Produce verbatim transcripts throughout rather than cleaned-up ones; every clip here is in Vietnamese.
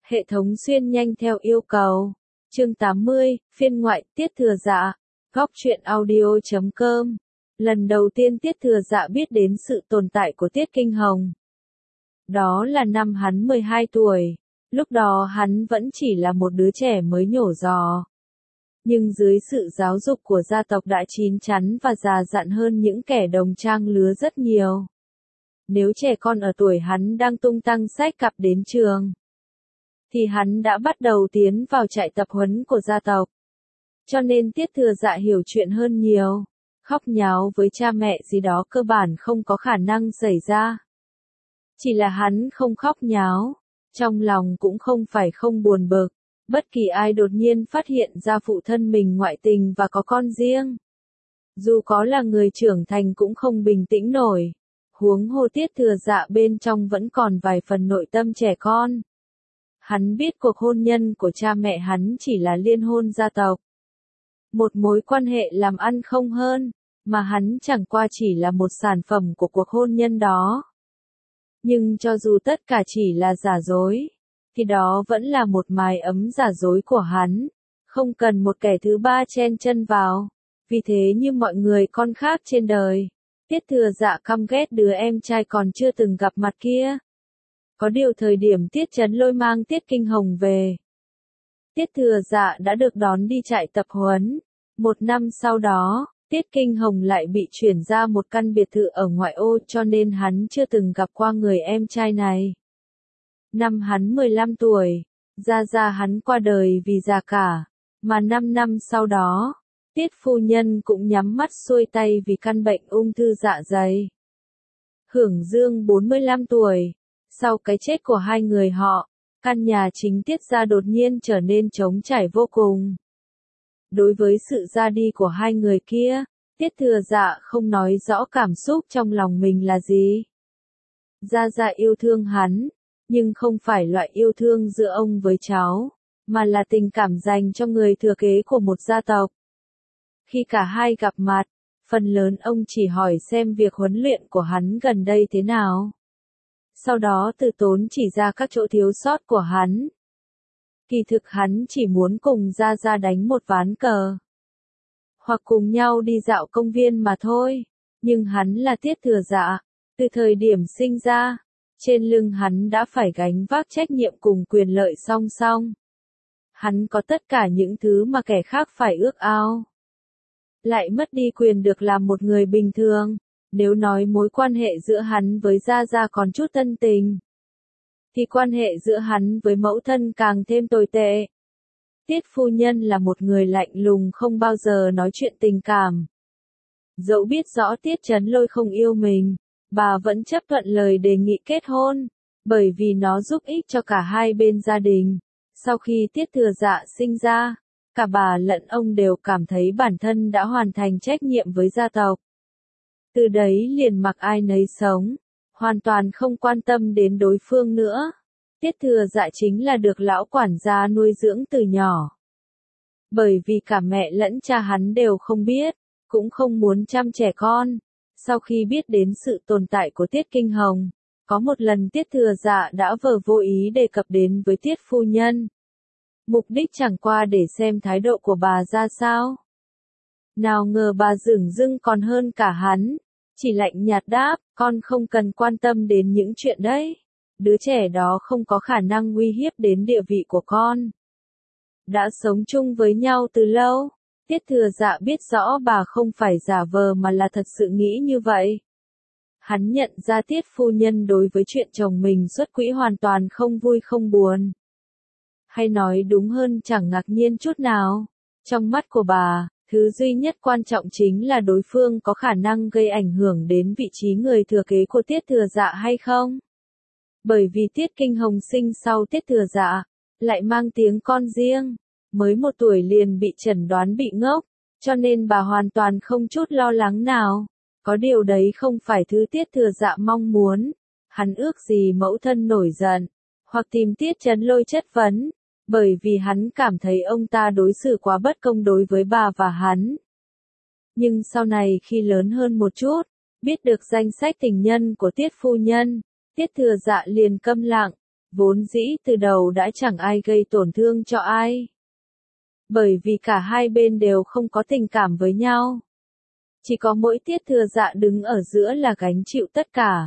Hệ thống xuyên nhanh theo yêu cầu. Chương tám mươi, phiên ngoại, Tiết Thừa Dạ. Góc truyện audio chấm com. Lần đầu tiên Tiết Thừa Dạ biết đến sự tồn tại của Tiết Kinh Hồng. Đó là năm hắn mười hai tuổi. Lúc đó hắn vẫn chỉ là một đứa trẻ mới nhổ giò. Nhưng dưới sự giáo dục của gia tộc đã chín chắn và già dặn hơn những kẻ đồng trang lứa rất nhiều. Nếu trẻ con ở tuổi hắn đang tung tăng xách cặp đến trường, thì hắn đã bắt đầu tiến vào trại tập huấn của gia tộc. Cho nên Tiết Thừa Dạ hiểu chuyện hơn nhiều. Khóc nháo với cha mẹ gì đó cơ bản không có khả năng xảy ra. Chỉ là hắn không khóc nháo, trong lòng cũng không phải không buồn bực. Bất kỳ ai đột nhiên phát hiện ra phụ thân mình ngoại tình và có con riêng, dù có là người trưởng thành cũng không bình tĩnh nổi. Huống hồ Tiết Thừa Dạ bên trong vẫn còn vài phần nội tâm trẻ con. Hắn biết cuộc hôn nhân của cha mẹ hắn chỉ là liên hôn gia tộc, một mối quan hệ làm ăn không hơn, mà hắn chẳng qua chỉ là một sản phẩm của cuộc hôn nhân đó. Nhưng cho dù tất cả chỉ là giả dối, thì đó vẫn là một mái ấm giả dối của hắn, không cần một kẻ thứ ba chen chân vào. Vì thế như mọi người con khác trên đời, Tiết Thừa Dạ căm ghét đứa em trai còn chưa từng gặp mặt kia. Có điều thời điểm Tiết Chấn Lôi mang Tiết Kinh Hồng về, Tiết Thừa Dạ đã được đón đi trại tập huấn. Một năm sau đó, Tiết Kinh Hồng lại bị chuyển ra một căn biệt thự ở ngoại ô, cho nên hắn chưa từng gặp qua người em trai này. Năm hắn mười lăm tuổi, gia gia hắn qua đời vì già cả, mà năm năm sau đó, Tiết phu nhân cũng nhắm mắt xuôi tay vì căn bệnh ung thư dạ dày. Hưởng dương bốn mươi lăm tuổi, sau cái chết của hai người họ, căn nhà chính Tiết gia đột nhiên trở nên trống trải vô cùng. Đối với sự ra đi của hai người kia, Tiết Thừa Dạ không nói rõ cảm xúc trong lòng mình là gì. Gia gia yêu thương hắn, nhưng không phải loại yêu thương giữa ông với cháu, mà là tình cảm dành cho người thừa kế của một gia tộc. Khi cả hai gặp mặt, phần lớn ông chỉ hỏi xem việc huấn luyện của hắn gần đây thế nào. Sau đó từ tốn chỉ ra các chỗ thiếu sót của hắn. Kỳ thực hắn chỉ muốn cùng gia gia đánh một ván cờ, hoặc cùng nhau đi dạo công viên mà thôi. Nhưng hắn là Tiết Thừa Dạ, từ thời điểm sinh ra, trên lưng hắn đã phải gánh vác trách nhiệm cùng quyền lợi song song. Hắn có tất cả những thứ mà kẻ khác phải ước ao, lại mất đi quyền được làm một người bình thường. Nếu nói mối quan hệ giữa hắn với gia gia còn chút thân tình, thì quan hệ giữa hắn với mẫu thân càng thêm tồi tệ. Tiết phu nhân là một người lạnh lùng, không bao giờ nói chuyện tình cảm. Dẫu biết rõ Tiết Chấn Lôi không yêu mình, bà vẫn chấp thuận lời đề nghị kết hôn, bởi vì nó giúp ích cho cả hai bên gia đình. Sau khi Tiết Thừa Dạ sinh ra, cả bà lẫn ông đều cảm thấy bản thân đã hoàn thành trách nhiệm với gia tộc. Từ đấy liền mặc ai nấy sống, hoàn toàn không quan tâm đến đối phương nữa. Tiết Thừa Dạ chính là được lão quản gia nuôi dưỡng từ nhỏ. Bởi vì cả mẹ lẫn cha hắn đều không biết, cũng không muốn chăm trẻ con. Sau khi biết đến sự tồn tại của Tiết Kinh Hồng, có một lần Tiết Thừa Dạ đã vờ vô ý đề cập đến với Tiết phu nhân. Mục đích chẳng qua để xem thái độ của bà ra sao. Nào ngờ bà dửng dưng còn hơn cả hắn, chỉ lạnh nhạt đáp, con không cần quan tâm đến những chuyện đấy. Đứa trẻ đó không có khả năng uy hiếp đến địa vị của con. Đã sống chung với nhau từ lâu, Tiết Thừa Dạ biết rõ bà không phải giả vờ mà là thật sự nghĩ như vậy. Hắn nhận ra Tiết phu nhân đối với chuyện chồng mình xuất quỹ hoàn toàn không vui không buồn. Hay nói đúng hơn chẳng ngạc nhiên chút nào. Trong mắt của bà, thứ duy nhất quan trọng chính là đối phương có khả năng gây ảnh hưởng đến vị trí người thừa kế của Tiết Thừa Dạ hay không. Bởi vì Tiết Kinh Hồng sinh sau Tiết Thừa Dạ, lại mang tiếng con riêng, mới một tuổi liền bị chẩn đoán bị ngốc, cho nên bà hoàn toàn không chút lo lắng nào. Có điều đấy không phải thứ Tiết Thừa Dạ mong muốn. Hắn ước gì mẫu thân nổi giận, hoặc tìm Tiết Chấn Lôi chất vấn, bởi vì hắn cảm thấy ông ta đối xử quá bất công đối với bà và hắn. Nhưng sau này khi lớn hơn một chút, biết được danh sách tình nhân của Tiết phu nhân, Tiết Thừa Dạ liền câm lặng, Vốn dĩ từ đầu đã chẳng ai gây tổn thương cho ai. Bởi vì cả hai bên đều không có tình cảm với nhau. Chỉ có mỗi Tiết Thừa Dạ đứng ở giữa là gánh chịu tất cả.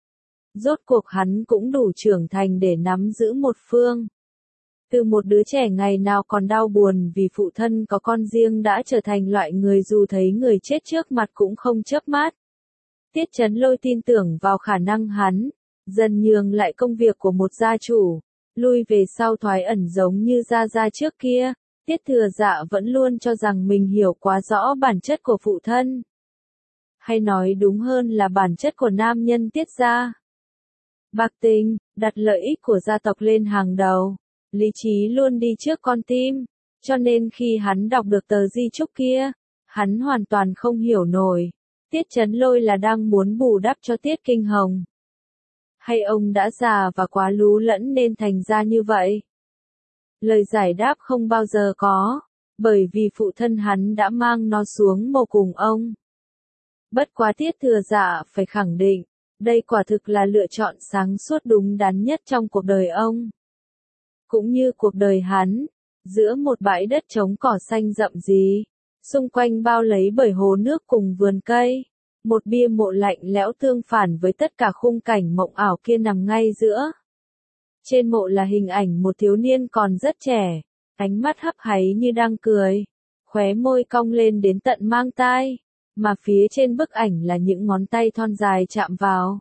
Rốt cuộc hắn cũng đủ trưởng thành để nắm giữ một phương. Từ một đứa trẻ ngày nào còn đau buồn vì phụ thân có con riêng đã trở thành loại người dù thấy người chết trước mặt cũng không chớp mắt. Tiết Chấn Lôi tin tưởng vào khả năng hắn, dần nhường lại công việc của một gia chủ, lui về sau thoái ẩn giống như Gia Gia trước kia. Tiết Thừa Dạ vẫn luôn cho rằng mình hiểu quá rõ bản chất của phụ thân. Hay nói đúng hơn là bản chất của nam nhân Tiết gia. Bạc tình, đặt lợi ích của gia tộc lên hàng đầu. Lý trí luôn đi trước con tim. Cho nên khi hắn đọc được tờ di chúc kia, hắn hoàn toàn không hiểu nổi. Tiết Chấn Lôi là đang muốn bù đắp cho Tiết Kinh Hồng. Hay ông đã già và quá lú lẫn nên thành ra như vậy? Lời giải đáp không bao giờ có, bởi vì phụ thân hắn đã mang nó xuống mồ cùng ông. Bất quá Tiết Thừa Dạ phải khẳng định, đây quả thực là lựa chọn sáng suốt đúng đắn nhất trong cuộc đời ông. Cũng như cuộc đời hắn, giữa một bãi đất trống cỏ xanh rậm rì, xung quanh bao lấy bởi hồ nước cùng vườn cây, một bia mộ lạnh lẽo tương phản với tất cả khung cảnh mộng ảo kia nằm ngay giữa. Trên mộ là hình ảnh một thiếu niên còn rất trẻ, ánh mắt hấp háy như đang cười, khóe môi cong lên đến tận mang tai, mà phía trên bức ảnh là những ngón tay thon dài chạm vào.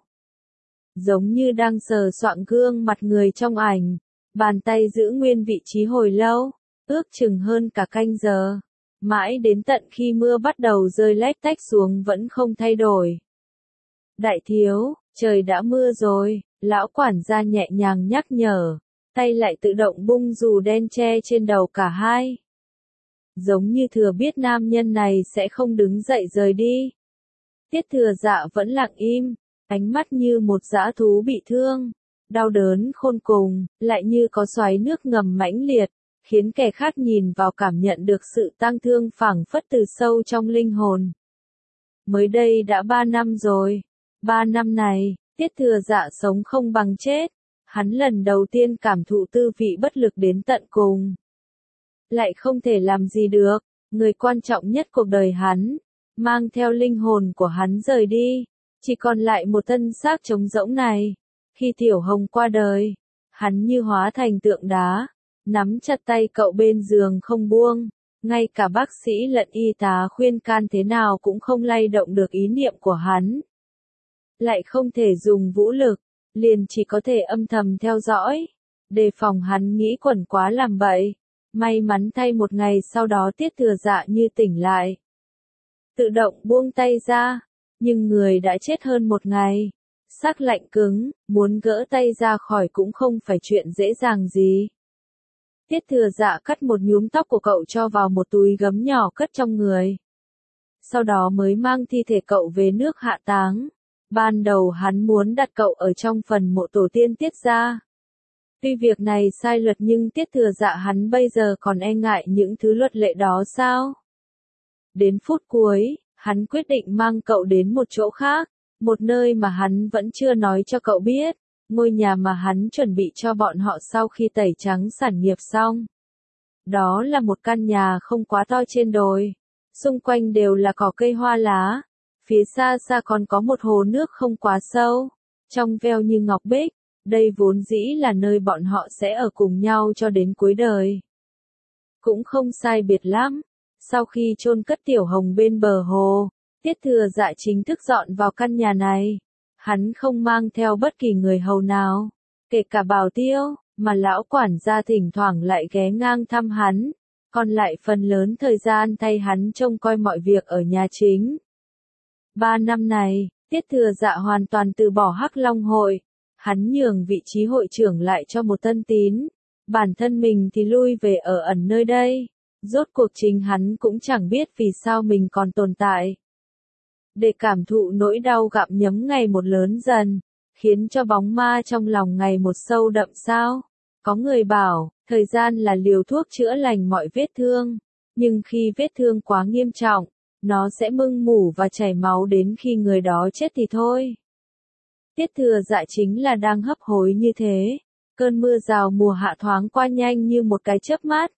Giống như đang sờ soạng gương mặt người trong ảnh, bàn tay giữ nguyên vị trí hồi lâu, ước chừng hơn cả canh giờ, mãi đến tận khi mưa bắt đầu rơi lách tách xuống vẫn không thay đổi. Đại thiếu, trời đã mưa rồi, lão quản gia nhẹ nhàng nhắc nhở, tay lại tự động bung dù đen che trên đầu cả hai. Giống như thừa biết nam nhân này sẽ không đứng dậy rời đi. Tiết Thừa Dạ vẫn lặng im, ánh mắt như một dã thú bị thương, đau đớn khôn cùng, lại như có xoáy nước ngầm mãnh liệt, khiến kẻ khác nhìn vào cảm nhận được sự tang thương phảng phất từ sâu trong linh hồn. Mới đây đã ba năm rồi, ba năm này, Tiết Thừa Dạ sống không bằng chết, hắn lần đầu tiên cảm thụ tư vị bất lực đến tận cùng. Lại không thể làm gì được, người quan trọng nhất cuộc đời hắn, mang theo linh hồn của hắn rời đi, chỉ còn lại một thân xác trống rỗng này. Khi Tiểu Hồng qua đời, hắn như hóa thành tượng đá, nắm chặt tay cậu bên giường không buông, ngay cả bác sĩ lẫn y tá khuyên can thế nào cũng không lay động được ý niệm của hắn. Lại không thể dùng vũ lực, liền chỉ có thể âm thầm theo dõi, đề phòng hắn nghĩ quẩn quá làm bậy. May mắn thay một ngày sau đó Tiết Thừa Dạ như tỉnh lại. Tự động buông tay ra, nhưng người đã chết hơn một ngày. Xác lạnh cứng, muốn gỡ tay ra khỏi cũng không phải chuyện dễ dàng gì. Tiết Thừa Dạ cắt một nhúm tóc của cậu cho vào một túi gấm nhỏ cất trong người. Sau đó mới mang thi thể cậu về nước hạ táng. Ban đầu hắn muốn đặt cậu ở trong phần mộ tổ tiên Tiết gia. Tuy việc này sai luật nhưng Tiết Thừa Dạ hắn bây giờ còn e ngại những thứ luật lệ đó sao? Đến phút cuối, hắn quyết định mang cậu đến một chỗ khác, một nơi mà hắn vẫn chưa nói cho cậu biết, ngôi nhà mà hắn chuẩn bị cho bọn họ sau khi tẩy trắng sản nghiệp xong. Đó là một căn nhà không quá to trên đồi, xung quanh đều là cỏ cây hoa lá, phía xa xa còn có một hồ nước không quá sâu, trong veo như ngọc bích. Đây vốn dĩ là nơi bọn họ sẽ ở cùng nhau cho đến cuối đời. Cũng không sai biệt lắm. Sau khi chôn cất Tiểu Hồng bên bờ hồ, Tiết Thừa Dạ chính thức dọn vào căn nhà này. Hắn không mang theo bất kỳ người hầu nào, kể cả Bảo Tiêu, mà lão quản gia thỉnh thoảng lại ghé ngang thăm hắn, còn lại phần lớn thời gian thay hắn trông coi mọi việc ở nhà chính. Ba năm này, Tiết Thừa Dạ hoàn toàn từ bỏ Hắc Long hội. Hắn nhường vị trí hội trưởng lại cho một tân tín, bản thân mình thì lui về ở ẩn nơi đây, rốt cuộc chính hắn cũng chẳng biết vì sao mình còn tồn tại. Để cảm thụ nỗi đau gặm nhấm ngày một lớn dần, khiến cho bóng ma trong lòng ngày một sâu đậm sao. Có người bảo, thời gian là liều thuốc chữa lành mọi vết thương, nhưng khi vết thương quá nghiêm trọng, nó sẽ mưng mủ và chảy máu đến khi người đó chết thì thôi. Tiết Thừa Dạ chính là đang hấp hối như thế. Cơn mưa rào mùa hạ thoáng qua nhanh như một cái chớp mắt.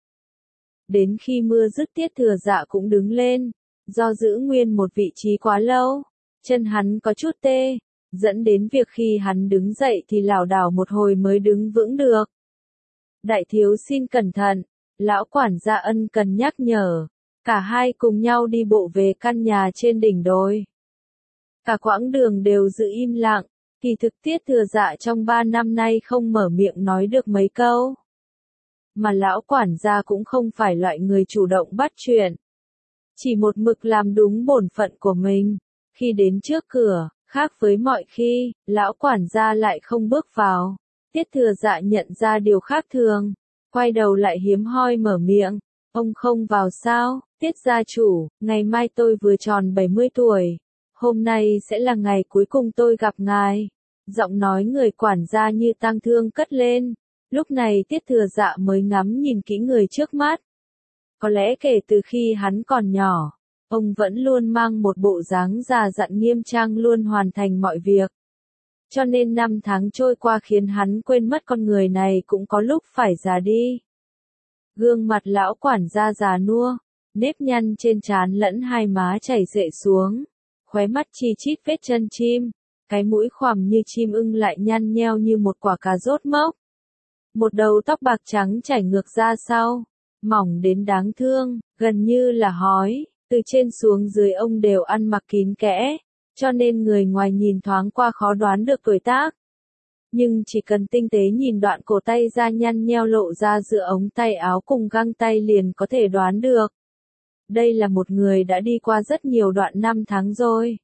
Đến khi mưa dứt Tiết Thừa Dạ cũng đứng lên, do giữ nguyên một vị trí quá lâu, chân hắn có chút tê, dẫn đến việc khi hắn đứng dậy thì lảo đảo một hồi mới đứng vững được. Đại thiếu xin cẩn thận, lão quản gia ân cần nhắc nhở, cả hai cùng nhau đi bộ về căn nhà trên đỉnh đồi. Cả quãng đường đều giữ im lặng, kỳ thực Tiết Thừa Dạ trong ba năm nay không mở miệng nói được mấy câu. Mà lão quản gia cũng không phải loại người chủ động bắt chuyện. Chỉ một mực làm đúng bổn phận của mình. Khi đến trước cửa, khác với mọi khi, lão quản gia lại không bước vào. Tiết Thừa Dạ nhận ra điều khác thường, quay đầu lại hiếm hoi mở miệng. Ông không vào sao? Tiết gia chủ, ngày mai tôi vừa tròn bảy mươi tuổi. Hôm nay sẽ là ngày cuối cùng tôi gặp ngài. Giọng nói người quản gia như tang thương cất lên. Lúc này Tiết Thừa Dạ mới ngắm nhìn kỹ người trước mắt. Có lẽ kể từ khi hắn còn nhỏ, ông vẫn luôn mang một bộ dáng già dặn nghiêm trang luôn hoàn thành mọi việc. Cho nên năm tháng trôi qua khiến hắn quên mất con người này cũng có lúc phải già đi. Gương mặt lão quản gia già nua, nếp nhăn trên trán lẫn hai má chảy rệ xuống, khóe mắt chi chít vết chân chim, cái mũi khoằm như chim ưng lại nhăn nheo như một quả cà rốt mốc. Một đầu tóc bạc trắng chảy ngược ra sau, mỏng đến đáng thương, gần như là hói, từ trên xuống dưới ông đều ăn mặc kín kẽ, cho nên người ngoài nhìn thoáng qua khó đoán được tuổi tác. Nhưng chỉ cần tinh tế nhìn đoạn cổ tay da nhăn nheo lộ ra giữa ống tay áo cùng găng tay liền có thể đoán được. Đây là một người đã đi qua rất nhiều đoạn năm tháng rồi.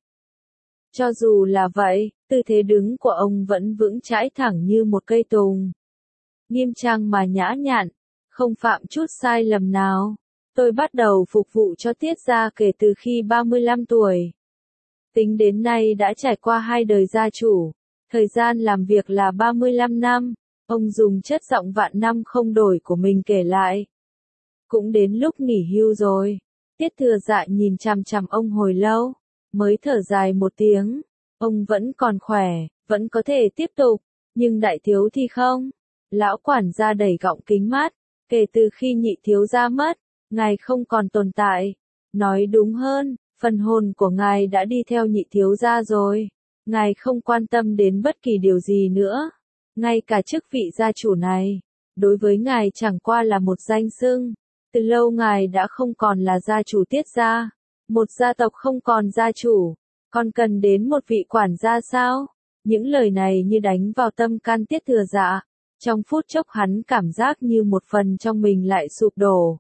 Cho dù là vậy, tư thế đứng của ông vẫn vững chãi thẳng như một cây tùng. Nghiêm trang mà nhã nhặn, không phạm chút sai lầm nào. Tôi bắt đầu phục vụ cho Tiết gia kể từ khi ba mươi lăm tuổi. Tính đến nay đã trải qua hai đời gia chủ, thời gian làm việc là ba mươi lăm năm, ông dùng chất giọng vạn năm không đổi của mình kể lại. Cũng đến lúc nghỉ hưu rồi. Tiết Thừa Dạ nhìn chằm chằm ông hồi lâu, mới thở dài một tiếng. Ông vẫn còn khỏe, vẫn có thể tiếp tục, nhưng đại thiếu thì không. Lão quản gia đẩy gọng kính mắt, kể từ khi nhị thiếu gia mất, ngài không còn tồn tại. Nói đúng hơn, phần hồn của ngài đã đi theo nhị thiếu gia rồi. Ngài không quan tâm đến bất kỳ điều gì nữa. Ngay cả chức vị gia chủ này, đối với ngài chẳng qua là một danh xưng. Từ lâu ngài đã không còn là gia chủ Tiết gia. Một gia tộc không còn gia chủ, còn cần đến một vị quản gia sao? Những lời này như đánh vào tâm can Tiết Thừa Dạ. Trong phút chốc hắn cảm giác như một phần trong mình lại sụp đổ.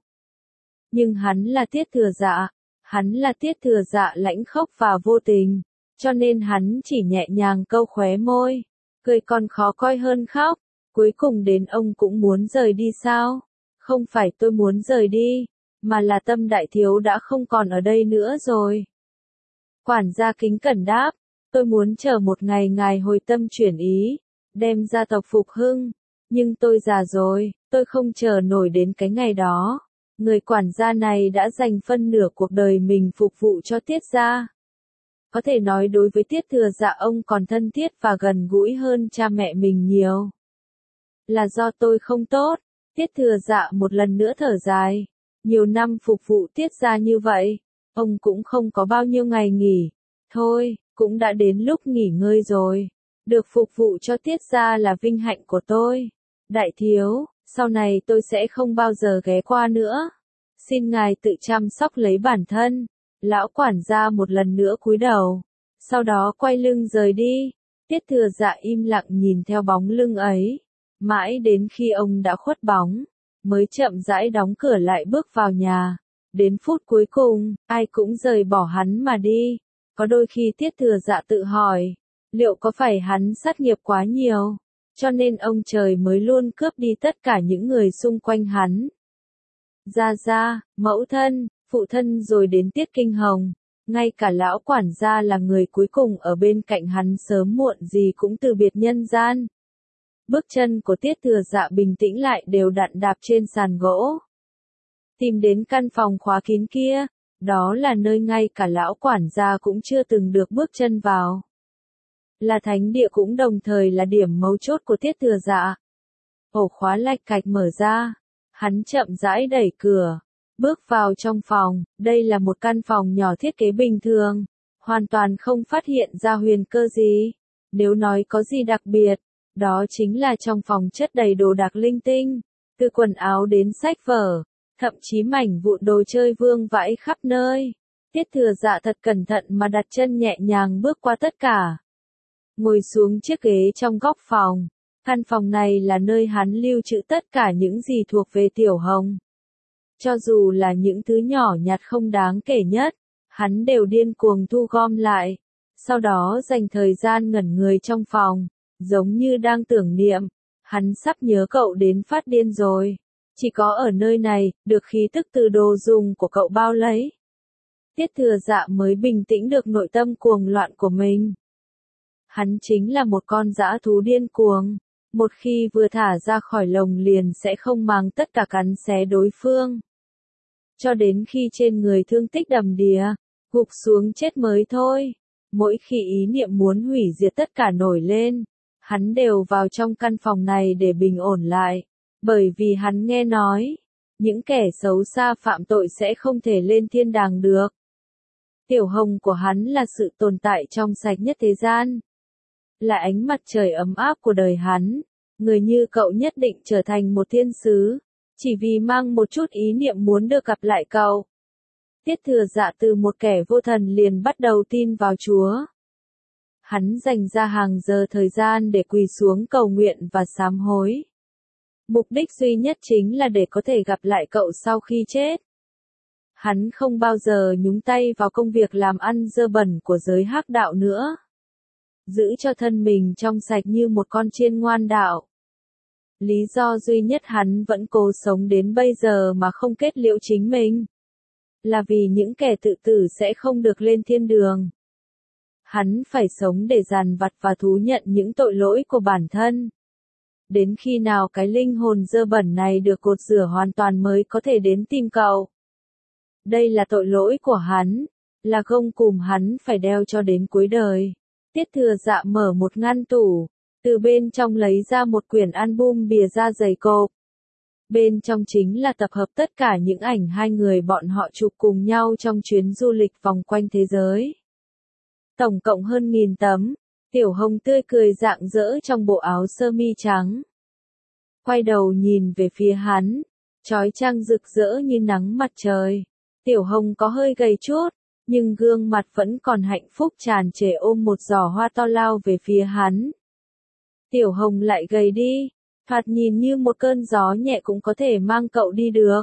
Nhưng hắn là Tiết Thừa Dạ, hắn là Tiết Thừa Dạ lãnh khốc và vô tình, cho nên hắn chỉ nhẹ nhàng câu khóe môi, cười còn khó coi hơn khóc. Cuối cùng đến ông cũng muốn rời đi sao? Không phải tôi muốn rời đi, mà là Tâm đại thiếu đã không còn ở đây nữa rồi. Quản gia kính cẩn đáp, tôi muốn chờ một ngày ngài hồi tâm chuyển ý, đem gia tộc phục hưng. Nhưng tôi già rồi, tôi không chờ nổi đến cái ngày đó. Người quản gia này đã dành phân nửa cuộc đời mình phục vụ cho Tiết gia. Có thể nói đối với Tiết Thừa Dạ ông còn thân thiết và gần gũi hơn cha mẹ mình nhiều. Là do tôi không tốt. Tiết Thừa Dạ một lần nữa thở dài. Nhiều năm phục vụ Tiết gia như vậy, ông cũng không có bao nhiêu ngày nghỉ. Thôi, cũng đã đến lúc nghỉ ngơi rồi. Được phục vụ cho Tiết gia là vinh hạnh của tôi. Đại thiếu, sau này tôi sẽ không bao giờ ghé qua nữa. Xin ngài tự chăm sóc lấy bản thân. Lão quản gia một lần nữa cúi đầu, sau đó quay lưng rời đi. Tiết Thừa Dạ im lặng nhìn theo bóng lưng ấy, mãi đến khi ông đã khuất bóng, mới chậm rãi đóng cửa lại bước vào nhà. Đến phút cuối cùng, ai cũng rời bỏ hắn mà đi. Có đôi khi Tiết Thừa Dạ tự hỏi, liệu có phải hắn sát nghiệp quá nhiều, cho nên ông trời mới luôn cướp đi tất cả những người xung quanh hắn. Gia gia, mẫu thân, phụ thân rồi đến Tiết Kinh Hồng, ngay cả lão quản gia là người cuối cùng ở bên cạnh hắn sớm muộn gì cũng từ biệt nhân gian. Bước chân của Tiết Thừa Dạ bình tĩnh lại đều đặn đạp trên sàn gỗ. Tìm đến căn phòng khóa kín kia, đó là nơi ngay cả lão quản gia cũng chưa từng được bước chân vào. Là thánh địa cũng đồng thời là điểm mấu chốt của Tiết Thừa Dạ. ổ khóa lạch cạch mở ra. Hắn chậm rãi đẩy cửa, bước vào trong phòng. Đây là một căn phòng nhỏ thiết kế bình thường, hoàn toàn không phát hiện ra huyền cơ gì. Nếu nói có gì đặc biệt, đó chính là trong phòng chất đầy đồ đạc linh tinh, từ quần áo đến sách vở, thậm chí mảnh vụn đồ chơi vương vãi khắp nơi. Tiết Thừa Dạ thật cẩn thận mà đặt chân nhẹ nhàng bước qua tất cả. Ngồi xuống chiếc ghế trong góc phòng. Căn phòng này là nơi hắn lưu trữ tất cả những gì thuộc về Tiểu Hồng. Cho dù là những thứ nhỏ nhặt không đáng kể nhất, hắn đều điên cuồng thu gom lại. Sau đó dành thời gian ngẩn người trong phòng, giống như đang tưởng niệm. Hắn sắp nhớ cậu đến phát điên rồi. Chỉ có ở nơi này, được khí tức từ đồ dùng của cậu bao lấy. Tiết Thừa Dạ mới bình tĩnh được nội tâm cuồng loạn của mình. Hắn chính là một con dã thú điên cuồng. Một khi vừa thả ra khỏi lồng liền sẽ không màng tất cả cắn xé đối phương. Cho đến khi trên người thương tích đầm đìa, gục xuống chết mới thôi. Mỗi khi ý niệm muốn hủy diệt tất cả nổi lên, hắn đều vào trong căn phòng này để bình ổn lại. Bởi vì hắn nghe nói, những kẻ xấu xa phạm tội sẽ không thể lên thiên đàng được. Tiểu Hồng của hắn là sự tồn tại trong sạch nhất thế gian. Là ánh mặt trời ấm áp của đời hắn. Người như cậu nhất định trở thành một thiên sứ, chỉ vì mang một chút ý niệm muốn được gặp lại cậu. Tiết Thừa Dạ từ một kẻ vô thần liền bắt đầu tin vào Chúa. Hắn dành ra hàng giờ thời gian để quỳ xuống cầu nguyện và sám hối. Mục đích duy nhất chính là để có thể gặp lại cậu sau khi chết. Hắn không bao giờ nhúng tay vào công việc làm ăn dơ bẩn của giới hắc đạo nữa. Giữ cho thân mình trong sạch như một con chiên ngoan đạo. Lý do duy nhất hắn vẫn cố sống đến bây giờ mà không kết liễu chính mình, là vì những kẻ tự tử sẽ không được lên thiên đường. Hắn phải sống để dằn vặt và thú nhận những tội lỗi của bản thân. Đến khi nào cái linh hồn dơ bẩn này được cột rửa hoàn toàn mới có thể đến tìm cậu. Đây là tội lỗi của hắn, là gông cùm hắn phải đeo cho đến cuối đời. Tiết Thừa Dạ mở một ngăn tủ, từ bên trong lấy ra một quyển album bìa da dày cộp. Bên trong chính là tập hợp tất cả những ảnh hai người bọn họ chụp cùng nhau trong chuyến du lịch vòng quanh thế giới. Tổng cộng hơn nghìn tấm, Tiểu Hồng tươi cười rạng rỡ trong bộ áo sơ mi trắng. Quay đầu nhìn về phía hắn, chói chang rực rỡ như nắng mặt trời. Tiểu Hồng có hơi gầy chút, nhưng gương mặt vẫn còn hạnh phúc tràn trề ôm một giỏ hoa to lao về phía hắn. Tiểu Hồng lại gầy đi, thoạt nhìn như một cơn gió nhẹ cũng có thể mang cậu đi được.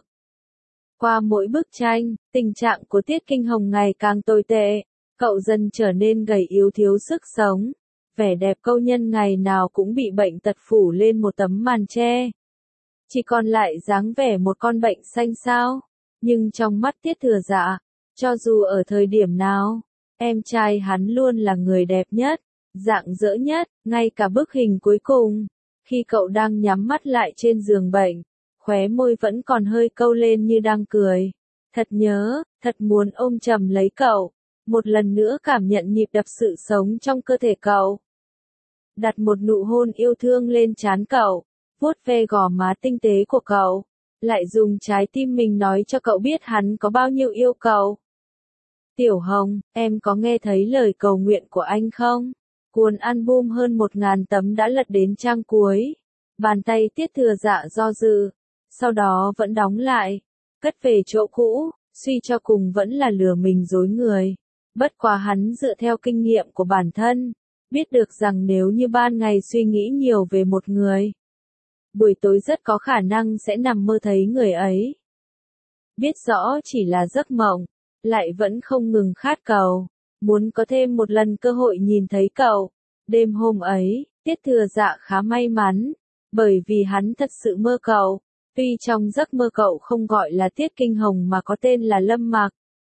Qua mỗi bức tranh, tình trạng của Tiết Kinh Hồng ngày càng tồi tệ, cậu dần trở nên gầy yếu thiếu sức sống. Vẻ đẹp câu nhân ngày nào cũng bị bệnh tật phủ lên một tấm màn che. Chỉ còn lại dáng vẻ một con bệnh xanh xao. Nhưng trong mắt Tiết Thừa Dạ, cho dù ở thời điểm nào, em trai hắn luôn là người đẹp nhất, rạng rỡ nhất, ngay cả bức hình cuối cùng. Khi cậu đang nhắm mắt lại trên giường bệnh, khóe môi vẫn còn hơi câu lên như đang cười. Thật nhớ, thật muốn ôm chầm lấy cậu, một lần nữa cảm nhận nhịp đập sự sống trong cơ thể cậu. Đặt một nụ hôn yêu thương lên trán cậu, vuốt ve gò má tinh tế của cậu, lại dùng trái tim mình nói cho cậu biết hắn có bao nhiêu yêu cậu. Tiểu Hồng, em có nghe thấy lời cầu nguyện của anh không? Cuốn album hơn một ngàn tấm đã lật đến trang cuối. Bàn tay Tiết Thừa Dạ do dự, sau đó vẫn đóng lại, cất về chỗ cũ, suy cho cùng vẫn là lừa mình dối người. Bất quá hắn dựa theo kinh nghiệm của bản thân, biết được rằng nếu như ban ngày suy nghĩ nhiều về một người, buổi tối rất có khả năng sẽ nằm mơ thấy người ấy. Biết rõ chỉ là giấc mộng, lại vẫn không ngừng khát cầu, muốn có thêm một lần cơ hội nhìn thấy cậu. Đêm hôm ấy, Tiết Thừa Dạ khá may mắn, bởi vì hắn thật sự mơ cậu. Tuy trong giấc mơ cậu không gọi là Tiết Kinh Hồng mà có tên là Lâm Mặc.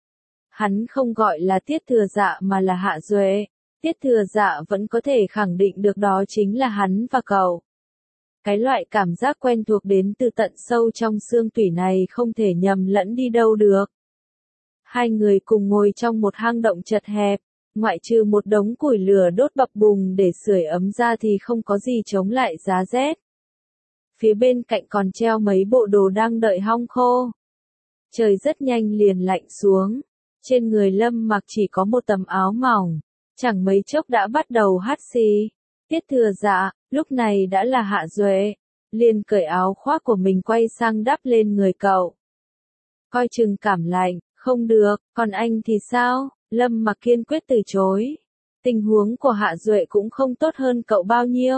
Hắn không gọi là Tiết Thừa Dạ mà là Hạ Duệ. Tiết Thừa Dạ vẫn có thể khẳng định được đó chính là hắn và cậu. Cái loại cảm giác quen thuộc đến từ tận sâu trong xương tủy này không thể nhầm lẫn đi đâu được. Hai người cùng ngồi trong một hang động chật hẹp, ngoại trừ một đống củi lửa đốt bập bùng để sưởi ấm ra thì không có gì chống lại giá rét. phía bên cạnh còn treo mấy bộ đồ đang đợi hong khô. Trời rất nhanh liền lạnh xuống, trên người Lâm Mặc chỉ có một tấm áo mỏng, chẳng mấy chốc đã bắt đầu hắt xì. Tiết Thừa Dạ, lúc này đã là Hạ Duệ, liền cởi áo khoác của mình quay sang đắp lên người cậu. Coi chừng cảm lạnh, không được, còn anh thì sao? Lâm Mặc kiên quyết từ chối. Tình huống của Hạ Duệ cũng không tốt hơn cậu bao nhiêu.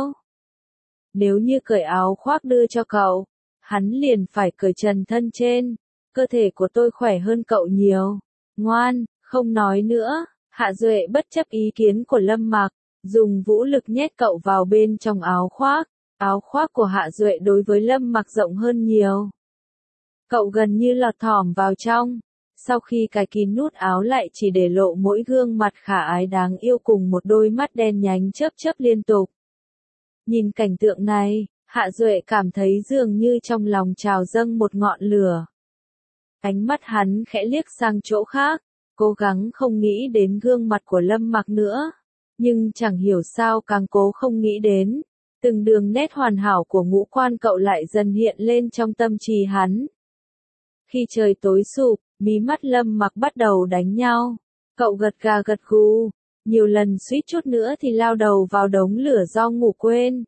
Nếu như cởi áo khoác đưa cho cậu, hắn liền phải cởi trần thân trên. Cơ thể của tôi khỏe hơn cậu nhiều. Ngoan, không nói nữa. Hạ Duệ bất chấp ý kiến của Lâm Mặc, dùng vũ lực nhét cậu vào bên trong áo khoác. Áo khoác của Hạ Duệ đối với Lâm Mặc rộng hơn nhiều. Cậu gần như lọt thỏm vào trong. Sau khi cài kín nút áo lại chỉ để lộ mỗi gương mặt khả ái đáng yêu cùng một đôi mắt đen nhánh chớp chớp liên tục. Nhìn cảnh tượng này, Hạ Duệ cảm thấy dường như trong lòng trào dâng một ngọn lửa. Ánh mắt hắn khẽ liếc sang chỗ khác, cố gắng không nghĩ đến gương mặt của Lâm Mặc nữa. Nhưng chẳng hiểu sao càng cố không nghĩ đến, từng đường nét hoàn hảo của ngũ quan cậu lại dần hiện lên trong tâm trí hắn. Khi trời tối sụp, mí mắt Lâm Mặc bắt đầu đánh nhau. Cậu gật gà gật gù, nhiều lần suýt chút nữa thì lao đầu vào đống lửa do ngủ quên.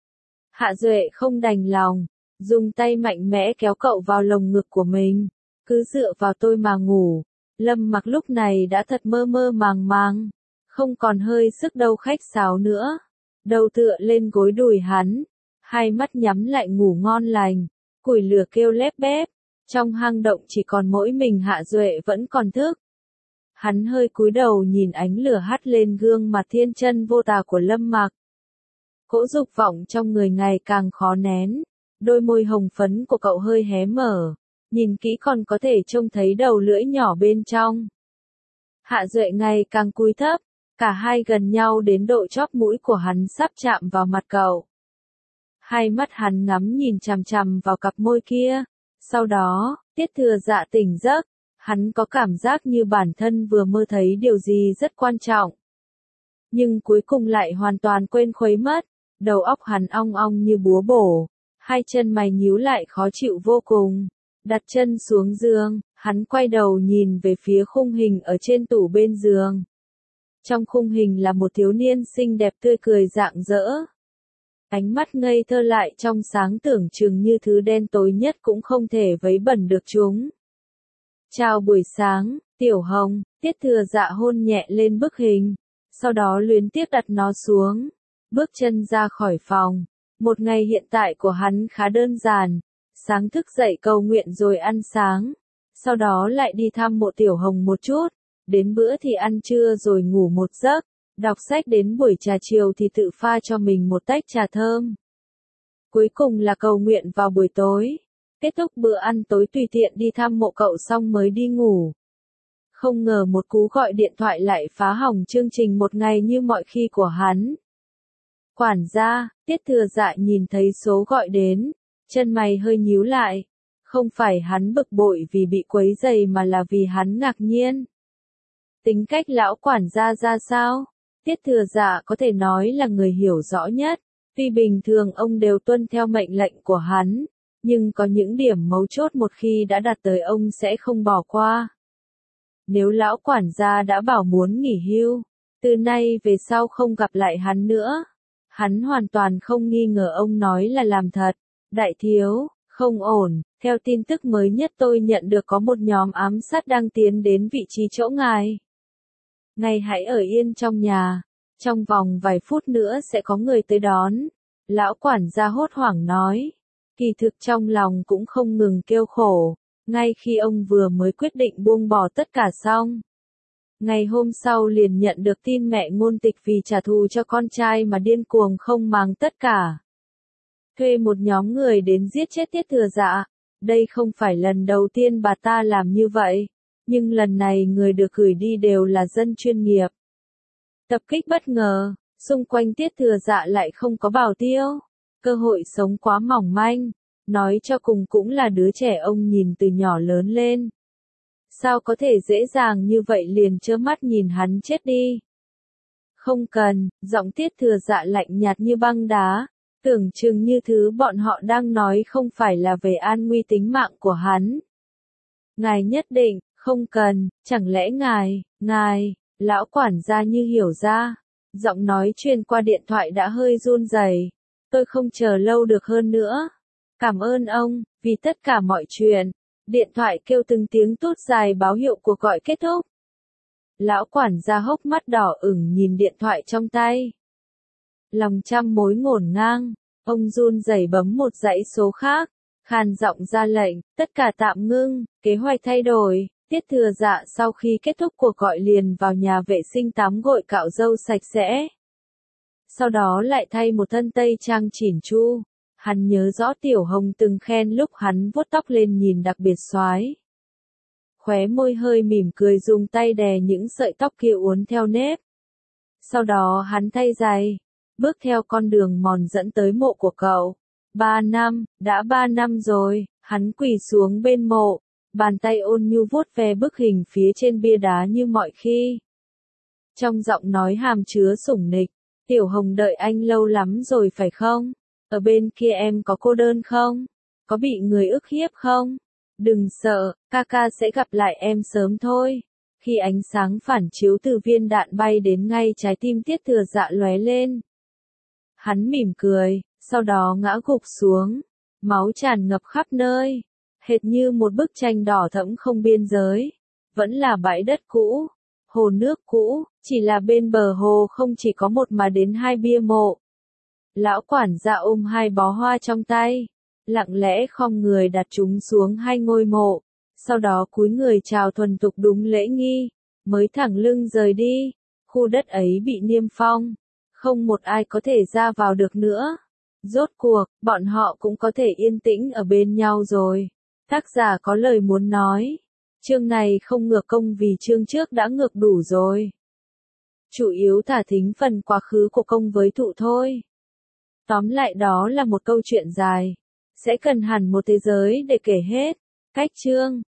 Hạ Duệ không đành lòng, dùng tay mạnh mẽ kéo cậu vào lồng ngực của mình. Cứ dựa vào tôi mà ngủ. Lâm Mặc lúc này đã thật mơ mơ màng màng, không còn hơi sức đâu khách sáo nữa. Đầu tựa lên gối đùi hắn, hai mắt nhắm lại ngủ ngon lành, củi lửa kêu lép bép. Trong hang động chỉ còn mỗi mình Hạ Duệ vẫn còn thức. Hắn hơi cúi đầu nhìn ánh lửa hắt lên gương mặt thiên chân vô tà của Lâm Mặc. Cỗ dục vọng trong người ngày càng khó nén, đôi môi hồng phấn của cậu hơi hé mở, nhìn kỹ còn có thể trông thấy đầu lưỡi nhỏ bên trong. Hạ Duệ ngày càng cúi thấp, cả hai gần nhau đến độ chóp mũi của hắn sắp chạm vào mặt cậu. Hai mắt hắn ngắm nhìn chằm chằm vào cặp môi kia. Sau đó, Tiết Thừa Dạ tỉnh giấc, hắn có cảm giác như bản thân vừa mơ thấy điều gì rất quan trọng. Nhưng cuối cùng lại hoàn toàn quên khuấy mất, đầu óc hắn ong ong như búa bổ, hai chân mày nhíu lại khó chịu vô cùng. Đặt chân xuống giường, hắn quay đầu nhìn về phía khung hình ở trên tủ bên giường. Trong khung hình là một thiếu niên xinh đẹp tươi cười rạng rỡ. Ánh mắt ngây thơ lại trong sáng tưởng chừng như thứ đen tối nhất cũng không thể vấy bẩn được chúng. Chào buổi sáng, Tiểu Hồng. Tiết Thừa Dạ hôn nhẹ lên bức hình, sau đó luyến tiếc đặt nó xuống, bước chân ra khỏi phòng. Một ngày hiện tại của hắn khá đơn giản, sáng thức dậy cầu nguyện rồi ăn sáng, sau đó lại đi thăm mộ Tiểu Hồng một chút, đến bữa thì ăn trưa rồi ngủ một giấc. Đọc sách đến buổi trà chiều thì tự pha cho mình một tách trà thơm. Cuối cùng là cầu nguyện vào buổi tối. Kết thúc bữa ăn tối tùy tiện đi thăm mộ cậu xong mới đi ngủ. Không ngờ một cú gọi điện thoại lại phá hỏng chương trình một ngày như mọi khi của hắn. Quản gia, Tiết Thừa Dạ nhìn thấy số gọi đến, chân mày hơi nhíu lại. Không phải hắn bực bội vì bị quấy rầy mà là vì hắn ngạc nhiên. Tính cách lão quản gia ra sao? Tiết Thừa Dạ có thể nói là người hiểu rõ nhất, tuy bình thường ông đều tuân theo mệnh lệnh của hắn, nhưng có những điểm mấu chốt một khi đã đạt tới ông sẽ không bỏ qua. Nếu lão quản gia đã bảo muốn nghỉ hưu, từ nay về sau không gặp lại hắn nữa, hắn hoàn toàn không nghi ngờ ông nói là làm thật. Đại thiếu, không ổn, theo tin tức mới nhất tôi nhận được có một nhóm ám sát đang tiến đến vị trí chỗ ngài. Ngài hãy ở yên trong nhà, trong vòng vài phút nữa sẽ có người tới đón. Lão quản gia hốt hoảng nói, kỳ thực trong lòng cũng không ngừng kêu khổ, ngay khi ông vừa mới quyết định buông bỏ tất cả xong. Ngày hôm sau liền nhận được tin mẹ Ngôn Tịch vì trả thù cho con trai mà điên cuồng không màng tất cả. Thuê một nhóm người đến giết chết Tiết Thừa Dạ, đây không phải lần đầu tiên bà ta làm như vậy. Nhưng lần này người được gửi đi đều là dân chuyên nghiệp. Tập kích bất ngờ, xung quanh Tiết Thừa Dạ lại không có bảo tiêu. Cơ hội sống quá mỏng manh, nói cho cùng cũng là đứa trẻ ông nhìn từ nhỏ lớn lên. Sao có thể dễ dàng như vậy liền trơ mắt nhìn hắn chết đi? Không cần, giọng Tiết Thừa Dạ lạnh nhạt như băng đá. Tưởng chừng như thứ bọn họ đang nói không phải là về an nguy tính mạng của hắn. Ngài nhất định, không cần, chẳng lẽ ngài, ngài, lão quản gia như hiểu ra. Giọng nói truyền qua điện thoại đã hơi run rẩy. Tôi không chờ lâu được hơn nữa. Cảm ơn ông, vì tất cả mọi chuyện. Điện thoại kêu từng tiếng tút dài báo hiệu cuộc gọi kết thúc. Lão quản gia hốc mắt đỏ ửng nhìn điện thoại trong tay. Lòng trăm mối ngổn ngang, ông run rẩy bấm một dãy số khác, khàn giọng ra lệnh, tất cả tạm ngưng, kế hoạch thay đổi. Tiết Thừa Dạ sau khi kết thúc cuộc gọi liền vào nhà vệ sinh tắm gội cạo râu sạch sẽ. Sau đó lại thay một thân tây trang chỉn chu. Hắn nhớ rõ Tiểu Hồng từng khen lúc hắn vuốt tóc lên nhìn đặc biệt xoái. Khóe môi hơi mỉm cười dùng tay đè những sợi tóc kia uốn theo nếp. Sau đó hắn thay giày, bước theo con đường mòn dẫn tới mộ của cậu. Ba năm, đã ba năm rồi, hắn quỳ xuống bên mộ, bàn tay ôn nhu vuốt ve bức hình phía trên bia đá như mọi khi. Trong giọng nói hàm chứa sủng nịch, Tiểu Hồng đợi anh lâu lắm rồi phải không? Ở bên kia em có cô đơn không? Có bị người ức hiếp không? Đừng sợ, ca ca sẽ gặp lại em sớm thôi. Khi ánh sáng phản chiếu từ viên đạn bay đến ngay trái tim Tiết Thừa Dạ lóe lên. Hắn mỉm cười, sau đó ngã gục xuống, máu tràn ngập khắp nơi, hệt như một bức tranh đỏ thẫm không biên giới. Vẫn là bãi đất cũ, hồ nước cũ, chỉ là bên bờ hồ không chỉ có một mà đến hai bia mộ. Lão quản gia ôm hai bó hoa trong tay, lặng lẽ khom người đặt chúng xuống hai ngôi mộ, sau đó cúi người chào thuần tục đúng lễ nghi, mới thẳng lưng rời đi. Khu đất ấy bị niêm phong, không một ai có thể ra vào được nữa. Rốt cuộc, bọn họ cũng có thể yên tĩnh ở bên nhau rồi. Tác giả có lời muốn nói. Chương này không ngược công vì chương trước đã ngược đủ rồi. Chủ yếu thả thính phần quá khứ của công với thụ thôi. Tóm lại đó là một câu chuyện dài. Sẽ cần hẳn một thế giới để kể hết. Cách chương